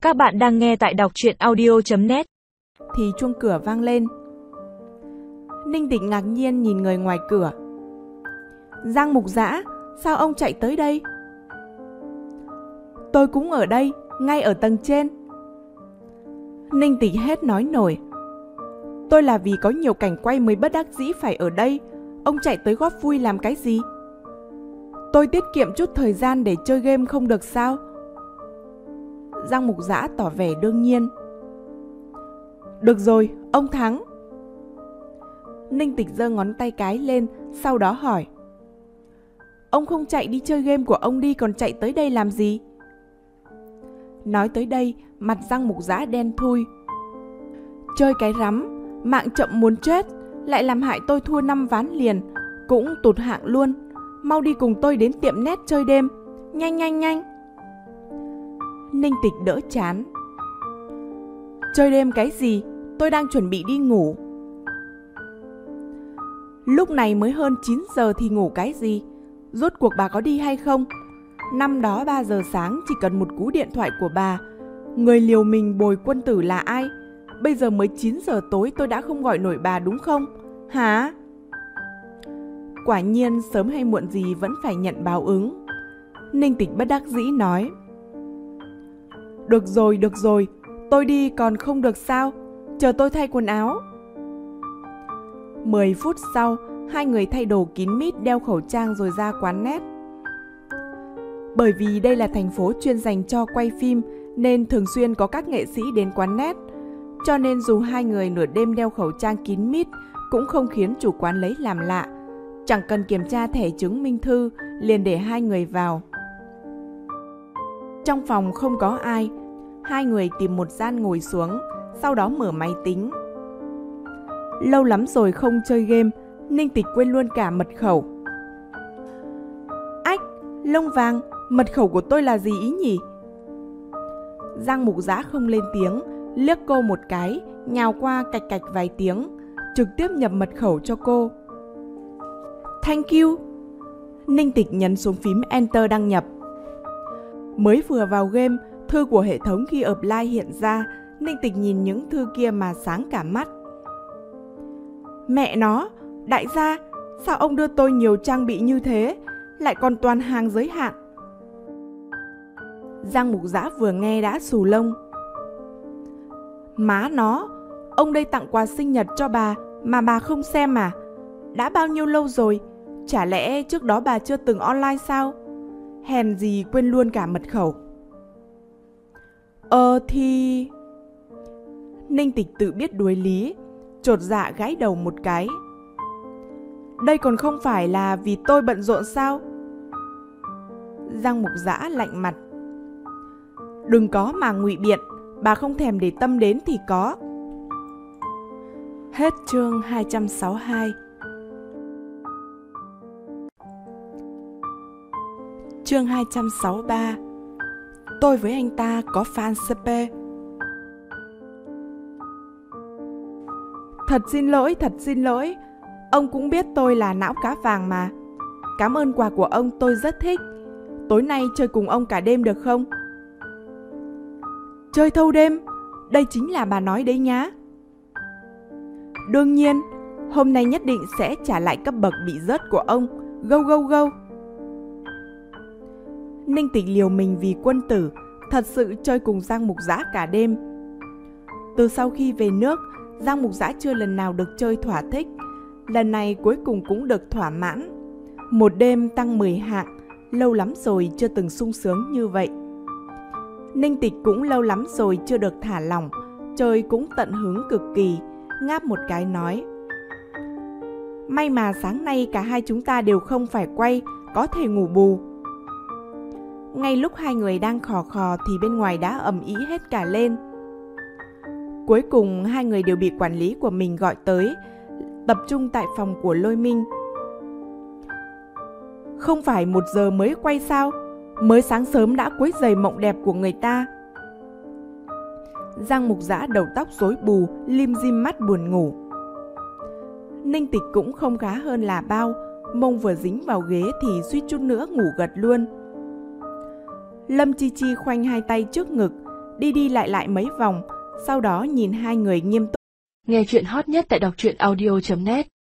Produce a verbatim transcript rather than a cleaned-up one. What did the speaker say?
Các bạn đang nghe tại đọc truyện audio chấm net. Thì chuông cửa vang lên. Ninh Tịch ngạc nhiên nhìn người ngoài cửa. Giang Mục Dã, sao ông chạy tới đây? Tôi cũng ở đây, ngay ở tầng trên. Ninh Tịch hết nói nổi. Tôi là vì có nhiều cảnh quay mới bất đắc dĩ phải ở đây. Ông chạy tới góp vui làm cái gì? Tôi tiết kiệm chút thời gian để chơi game không được sao? Giang Mục Dã tỏ vẻ đương nhiên. Được rồi, ông thắng. Ninh Tịch giơ ngón tay cái lên, sau đó hỏi. Ông không chạy đi chơi game của ông đi, còn chạy tới đây làm gì? Nói tới đây, mặt Giang Mục Dã đen thui. Chơi cái rắm, mạng chậm muốn chết, lại làm hại tôi thua năm ván liền, cũng tụt hạng luôn. Mau đi cùng tôi đến tiệm net chơi đêm, nhanh nhanh nhanh. Ninh Tịch đỡ chán. Chơi đêm cái gì, tôi đang chuẩn bị đi ngủ. Lúc này mới hơn chín giờ thì ngủ cái gì? Rốt cuộc bà có đi hay không? Năm đó ba giờ sáng chỉ cần một cú điện thoại của bà. Người liều mình bồi quân tử là ai? Bây giờ mới chín giờ tối tôi đã không gọi nổi bà đúng không? Hả? Quả nhiên sớm hay muộn gì vẫn phải nhận báo ứng. Ninh Tịch bất đắc dĩ nói. Được rồi, được rồi, tôi đi còn không được sao? Chờ tôi thay quần áo. Mười phút sau, hai người thay đồ kín mít, đeo khẩu trang rồi ra quán net. Bởi vì đây là thành phố chuyên dành cho quay phim nên thường xuyên có các nghệ sĩ đến quán net. Cho nên dù hai người nửa đêm đeo khẩu trang kín mít cũng không khiến chủ quán lấy làm lạ. Chẳng cần kiểm tra thẻ chứng minh thư, liền để hai người vào. Trong phòng không có ai, hai người tìm một gian ngồi xuống, sau đó mở máy tính. Lâu lắm rồi không chơi game, Ninh Tịch quên luôn cả mật khẩu. Ách, lông vàng, mật khẩu của tôi là gì ý nhỉ? Giang Mục Dã không lên tiếng, liếc cô một cái, nhào qua cạch cạch vài tiếng, trực tiếp nhập mật khẩu cho cô. Thank you. Ninh Tịch nhấn xuống phím Enter đăng nhập. Mới vừa vào game, thư của hệ thống khi apply hiện ra. Ninh Tịch nhìn những thư kia mà sáng cả mắt. Mẹ nó, đại gia, sao ông đưa tôi nhiều trang bị như thế, lại còn toàn hàng giới hạn? Giang Mục Dã vừa nghe đã xù lông. Má nó, ông đây tặng quà sinh nhật cho bà mà bà không xem à? Đã bao nhiêu lâu rồi? Chả lẽ trước đó bà chưa từng online sao? Hèn gì quên luôn cả mật khẩu. Ờ thì... Ninh Tịch tự biết đuối lý, chột dạ gãi đầu một cái. Đây còn không phải là vì tôi bận rộn sao? Giang Mục Dã lạnh mặt. Đừng có mà ngụy biện, bà không thèm để tâm đến thì có. Hết chương hai trăm sáu mươi hai. Chương hai trăm sáu mươi ba. Tôi với anh ta có fan xê pê. Thật xin lỗi, thật xin lỗi. Ông cũng biết tôi là não cá vàng mà. Cảm ơn quà của ông, tôi rất thích. Tối nay chơi cùng ông cả đêm được không? Chơi thâu đêm? Đây chính là bà nói đấy nhá. Đương nhiên, hôm nay nhất định sẽ trả lại cấp bậc bị rớt của ông. Go go go. Ninh Tịch liều mình vì quân tử, thật sự chơi cùng Giang Mục Dã cả đêm. Từ sau khi về nước, Giang Mục Dã chưa lần nào được chơi thỏa thích. Lần này cuối cùng cũng được thỏa mãn. Một đêm tăng mười hạng, lâu lắm rồi chưa từng sung sướng như vậy. Ninh Tịch cũng lâu lắm rồi chưa được thả lỏng, chơi cũng tận hứng cực kỳ, ngáp một cái nói. May mà sáng nay cả hai chúng ta đều không phải quay, có thể ngủ bù. Ngay lúc hai người đang khò khò thì bên ngoài đã ầm ĩ hết cả lên. Cuối cùng hai người đều bị quản lý của mình gọi tới, tập trung tại phòng của Lôi Minh. Không phải một giờ mới quay sao? Mới sáng sớm đã quấy rầy mộng đẹp của người ta. Giang Mục Dã đầu tóc rối bù, lim dim mắt buồn ngủ. Ninh Tịch cũng không khá hơn là bao, mông vừa dính vào ghế thì suýt chút nữa ngủ gật luôn. Lâm Chi Chi khoanh hai tay trước ngực, đi đi lại lại mấy vòng, sau đó nhìn hai người nghiêm túc. Nghe chuyện hot nhất tại đọc truyện audio chấm net.